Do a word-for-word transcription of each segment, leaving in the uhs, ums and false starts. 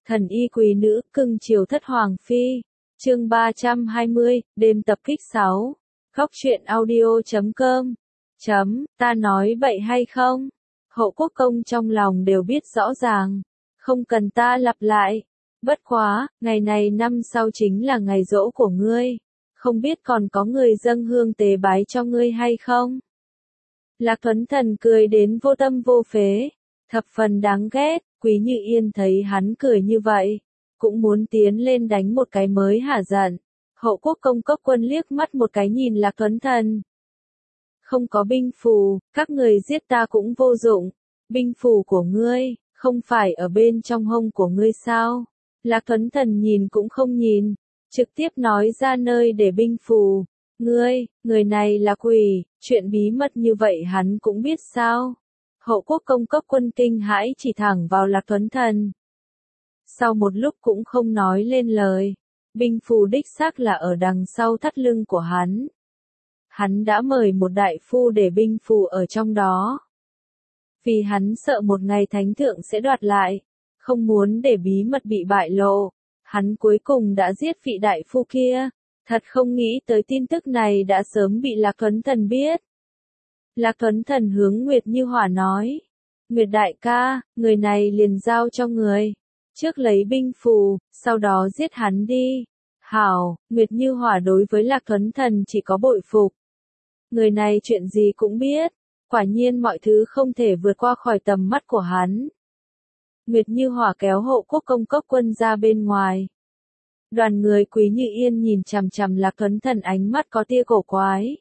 Thần y quý nữ, cưng chiều thất hoàng phi. Chương ba trăm hai mươi, đêm tập kích sáu. Góc truyện audio chấm com. Chấm, ta nói bậy hay không? Hậu quốc công trong lòng đều biết rõ ràng. Không cần ta lặp lại. Bất quá, ngày này năm sau chính là ngày giỗ của ngươi. Không biết còn có người dâng hương tế bái cho ngươi hay không? Lạc Tuấn Thần cười đến vô tâm vô phế. Thập phần đáng ghét, Quý Như Yên thấy hắn cười như vậy. Cũng muốn tiến lên đánh một cái mới hả giận. Hậu quốc công Cốc Quân liếc mắt một cái nhìn Lạc Tuấn Thần. Không có binh phù, các người giết ta cũng vô dụng. Binh phù của ngươi, không phải ở bên trong hông của ngươi sao? Lạc Tuấn Thần nhìn cũng không nhìn, trực tiếp nói ra nơi để binh phù. Ngươi, người này là quỷ, chuyện bí mật như vậy hắn cũng biết sao? Hậu quốc công Cốc Quân kinh hãi chỉ thẳng vào Lạc Tuấn Thần. Sau một lúc cũng không nói lên lời, binh phù đích xác là ở đằng sau thắt lưng của hắn. Hắn đã mời một đại phu để binh phù ở trong đó. Vì hắn sợ một ngày thánh thượng sẽ đoạt lại, không muốn để bí mật bị bại lộ, hắn cuối cùng đã giết vị đại phu kia. Thật không nghĩ tới tin tức này đã sớm bị Lạc Tuấn Thần biết. Lạc Tuấn Thần hướng Nguyệt Như Hỏa nói, Nguyệt đại ca, người này liền giao cho người. Trước lấy binh phù, sau đó giết hắn đi. Hảo, Nguyệt Như Hỏa đối với Lạc Tuấn Thần chỉ có bội phục. Người này chuyện gì cũng biết, quả nhiên mọi thứ không thể vượt qua khỏi tầm mắt của hắn. Nguyệt Như Hỏa kéo Hậu quốc công Cốc Quân ra bên ngoài. Đoàn người Quý Như Yên nhìn chằm chằm Lạc Tuấn Thần ánh mắt có tia cổ quái.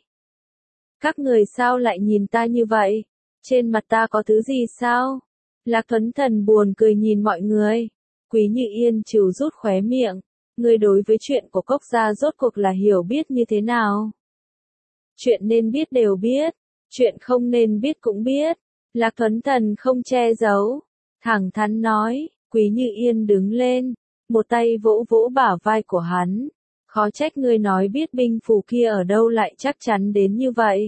Các người sao lại nhìn ta như vậy? Trên mặt ta có thứ gì sao? Lạc Tuấn Thần buồn cười nhìn mọi người. Quý Như Yên trừ rút khóe miệng. Người đối với chuyện của Cốc gia rốt cuộc là hiểu biết như thế nào? Chuyện nên biết đều biết. Chuyện không nên biết cũng biết. Lạc Tuấn Thần không che giấu. Thẳng thắn nói. Quý Như Yên đứng lên. Một tay vỗ vỗ bả vai của hắn. Khó trách ngươi nói biết binh phù kia ở đâu lại chắc chắn đến như vậy.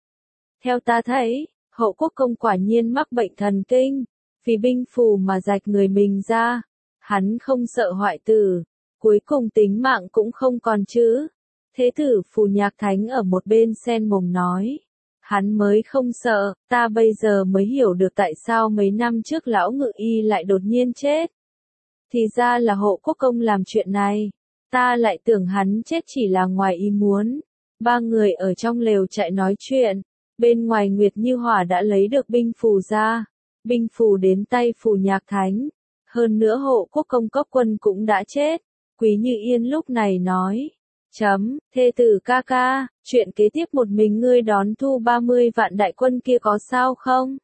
Theo ta thấy, Hậu quốc công quả nhiên mắc bệnh thần kinh. Vì binh phù mà rạch người mình ra. Hắn không sợ hoại tử. Cuối cùng tính mạng cũng không còn chứ. Thế tử Phù Nhạc Thánh ở một bên sen mồm nói. Hắn mới không sợ, ta bây giờ mới hiểu được tại sao mấy năm trước lão ngự y lại đột nhiên chết. Thì ra là Hậu quốc công làm chuyện này. Ta lại tưởng hắn chết chỉ là ngoài ý muốn. Ba người ở trong lều chạy nói chuyện. Bên ngoài Nguyệt Như Hỏa đã lấy được binh phù ra. Binh phù đến tay Phù Nhạc Thánh. Hơn nữa Hậu quốc công Cốc Quân cũng đã chết. Quý Như Yên lúc này nói. Chấm, thê tử ca ca, chuyện kế tiếp một mình ngươi đón thu ba mươi vạn đại quân kia có sao không?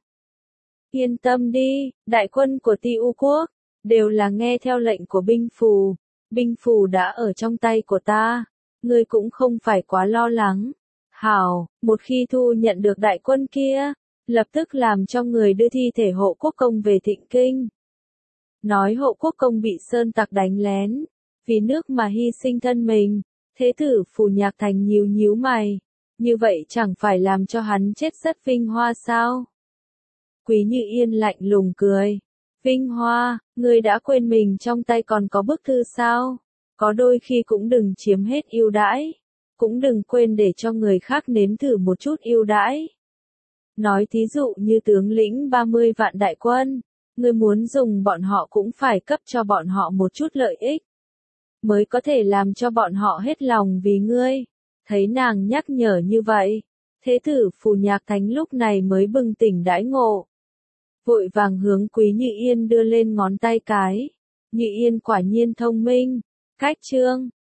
Yên tâm đi, đại quân của Ti U quốc, đều là nghe theo lệnh của binh phù. Binh phù đã ở trong tay của ta, ngươi cũng không phải quá lo lắng. Hảo, một khi thu nhận được đại quân kia, lập tức làm cho người đưa thi thể Hậu quốc công về Thịnh Kinh. Nói Hậu quốc công bị sơn tặc đánh lén, vì nước mà hy sinh thân mình. Thế tử Phù Nhạc Thành nhíu nhíu mày, như vậy chẳng phải làm cho hắn chết rất vinh hoa sao? Quý Như Yên lạnh lùng cười, vinh hoa, ngươi đã quên mình trong tay còn có bức thư sao? Có đôi khi cũng đừng chiếm hết ưu đãi, cũng đừng quên để cho người khác nếm thử một chút ưu đãi. Nói thí dụ như tướng lĩnh ba mươi vạn đại quân, ngươi muốn dùng bọn họ cũng phải cấp cho bọn họ một chút lợi ích. Mới có thể làm cho bọn họ hết lòng vì ngươi. Thấy nàng nhắc nhở như vậy, thế tử Phù Nhạc Thánh lúc này mới bừng tỉnh đãi ngộ. Vội vàng hướng Quý Như Yên đưa lên ngón tay cái. Như Yên quả nhiên thông minh. Cách chương.